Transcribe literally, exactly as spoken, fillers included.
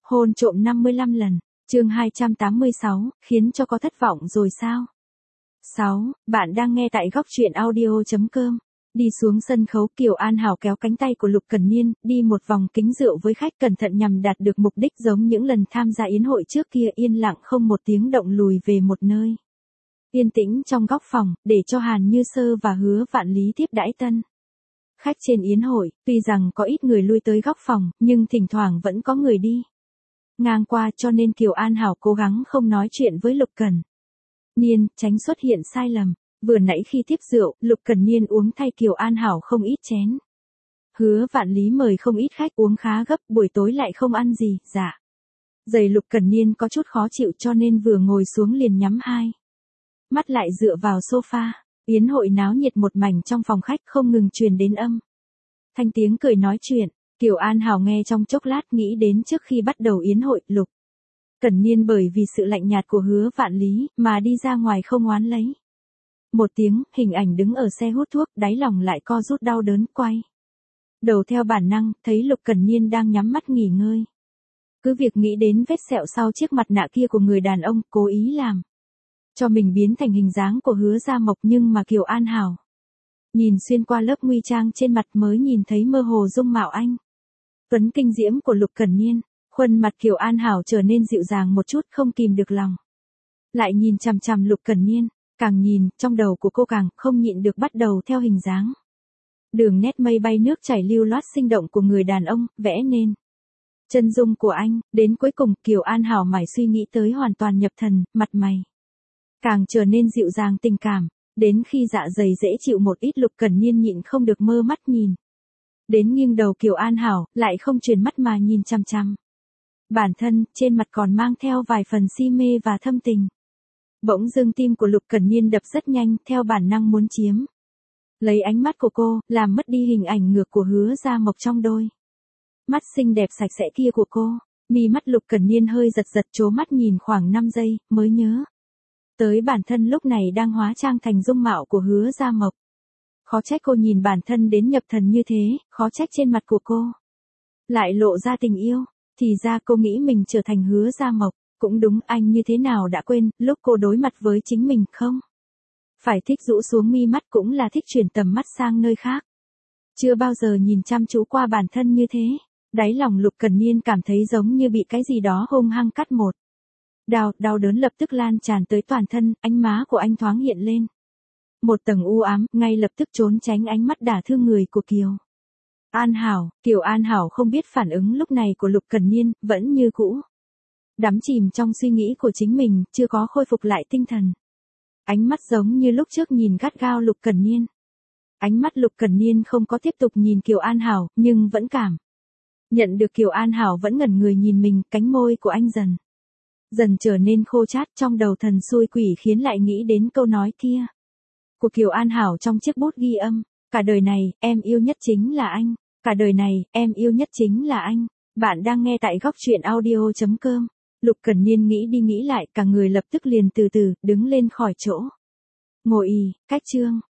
Hôn trộm năm mươi lăm lần, chương hai trăm tám mươi sáu, khiến cho có thất vọng rồi sao? sáu. Bạn đang nghe tại góc truyện audio chấm com. Đi xuống sân khấu, Kiều An Hảo kéo cánh tay của Lục Cần Niên, đi một vòng kính rượu với khách cẩn thận nhằm đạt được mục đích giống những lần tham gia yến hội trước kia, yên lặng không một tiếng động lùi về một nơi. Yên tĩnh trong góc phòng, để cho Hàn Như Sơ và Hứa Vạn Lý tiếp đãi tân khách trên yến hội. Tuy rằng có ít người lui tới góc phòng, nhưng thỉnh thoảng vẫn có người đi ngang qua, cho nên Kiều An Hảo cố gắng không nói chuyện với Lục Cần Niên, tránh xuất hiện sai lầm. Vừa nãy khi tiếp rượu, Lục Cần Niên uống thay Kiều An Hảo không ít chén. Hứa Vạn Lý mời không ít khách uống khá gấp, buổi tối lại không ăn gì, dạ. Giày Lục Cần Niên có chút khó chịu cho nên vừa ngồi xuống liền nhắm hai mắt lại dựa vào sofa. Yến hội náo nhiệt một mảnh, trong phòng khách không ngừng truyền đến âm thanh tiếng cười nói chuyện. Kiều An Hảo nghe trong chốc lát, nghĩ đến trước khi bắt đầu yến hội, Lục Cần Niên bởi vì sự lạnh nhạt của Hứa Vạn Lý mà đi ra ngoài không oán lấy một tiếng. Hình ảnh đứng ở xe hút thuốc, đáy lòng lại co rút đau đớn, quay đầu theo bản năng, thấy Lục Cần Niên đang nhắm mắt nghỉ ngơi. Cứ việc nghĩ đến vết sẹo sau chiếc mặt nạ kia của người đàn ông, cố ý làm cho mình biến thành hình dáng của Hứa Gia Mộc, nhưng mà Kiều An Hảo nhìn xuyên qua lớp nguy trang trên mặt mới nhìn thấy mơ hồ dung mạo anh tuấn kinh diễm của Lục Cần Niên. Khuôn mặt Kiều An Hảo trở nên dịu dàng một chút, không kìm được lòng lại nhìn chằm chằm Lục Cần Niên. Càng nhìn, trong đầu của cô càng không nhịn được bắt đầu theo hình dáng, đường nét mây bay nước chảy lưu loát sinh động của người đàn ông, vẽ nên chân dung của anh. Đến cuối cùng, Kiều An Hảo mải suy nghĩ tới hoàn toàn nhập thần, mặt mày càng trở nên dịu dàng tình cảm. Đến khi dạ dày dễ chịu một ít, Lục Cần Niên nhịn không được mơ mắt nhìn đến nghiêng đầu Kiều An Hảo, lại không chuyển mắt mà nhìn chằm chằm bản thân, trên mặt còn mang theo vài phần si mê và thâm tình. Bỗng dưng tim của Lục Cần Niên đập rất nhanh, theo bản năng muốn chiếm lấy ánh mắt của cô, làm mất đi hình ảnh ngược của Hứa Gia Mộc trong đôi mắt xinh đẹp sạch sẽ kia của cô. Mi mắt Lục Cần Niên hơi giật giật, trố mắt nhìn khoảng năm giây, mới nhớ tới bản thân lúc này đang hóa trang thành dung mạo của Hứa Gia Mộc. Khó trách cô nhìn bản thân đến nhập thần như thế, khó trách trên mặt của cô lại lộ ra tình yêu. Thì ra cô nghĩ mình trở thành Hứa Gia Mộc. Cũng đúng, anh như thế nào đã quên, lúc cô đối mặt với chính mình không phải thích rũ xuống mi mắt, cũng là thích chuyển tầm mắt sang nơi khác. Chưa bao giờ nhìn chăm chú qua bản thân như thế. Đáy lòng Lục Cần Niên cảm thấy giống như bị cái gì đó hung hăng cắt một đau, đau đớn lập tức lan tràn tới toàn thân. Ánh má của anh thoáng hiện lên một tầng u ám, ngay lập tức trốn tránh ánh mắt đả thương người của Kiều An Hảo. Kiều An Hảo không biết phản ứng lúc này của Lục Cần Niên, vẫn như cũ đắm chìm trong suy nghĩ của chính mình, chưa có khôi phục lại tinh thần. Ánh mắt giống như lúc trước nhìn gắt gao Lục Cần Niên. Ánh mắt Lục Cần Niên không có tiếp tục nhìn Kiều An Hảo, nhưng vẫn cảm nhận được Kiều An Hảo vẫn ngẩn người nhìn mình. Cánh môi của anh dần dần trở nên khô chát, trong đầu thần xui quỷ khiến lại nghĩ đến câu nói kia của Kiều An Hảo trong chiếc bút ghi âm. Cả đời này, em yêu nhất chính là anh. Cả đời này, em yêu nhất chính là anh. Bạn đang nghe tại góc truyện audio chấm com. Lục Cần Niên nghĩ đi nghĩ lại, cả người lập tức liền từ từ đứng lên khỏi chỗ ngồi. Ì, cách chương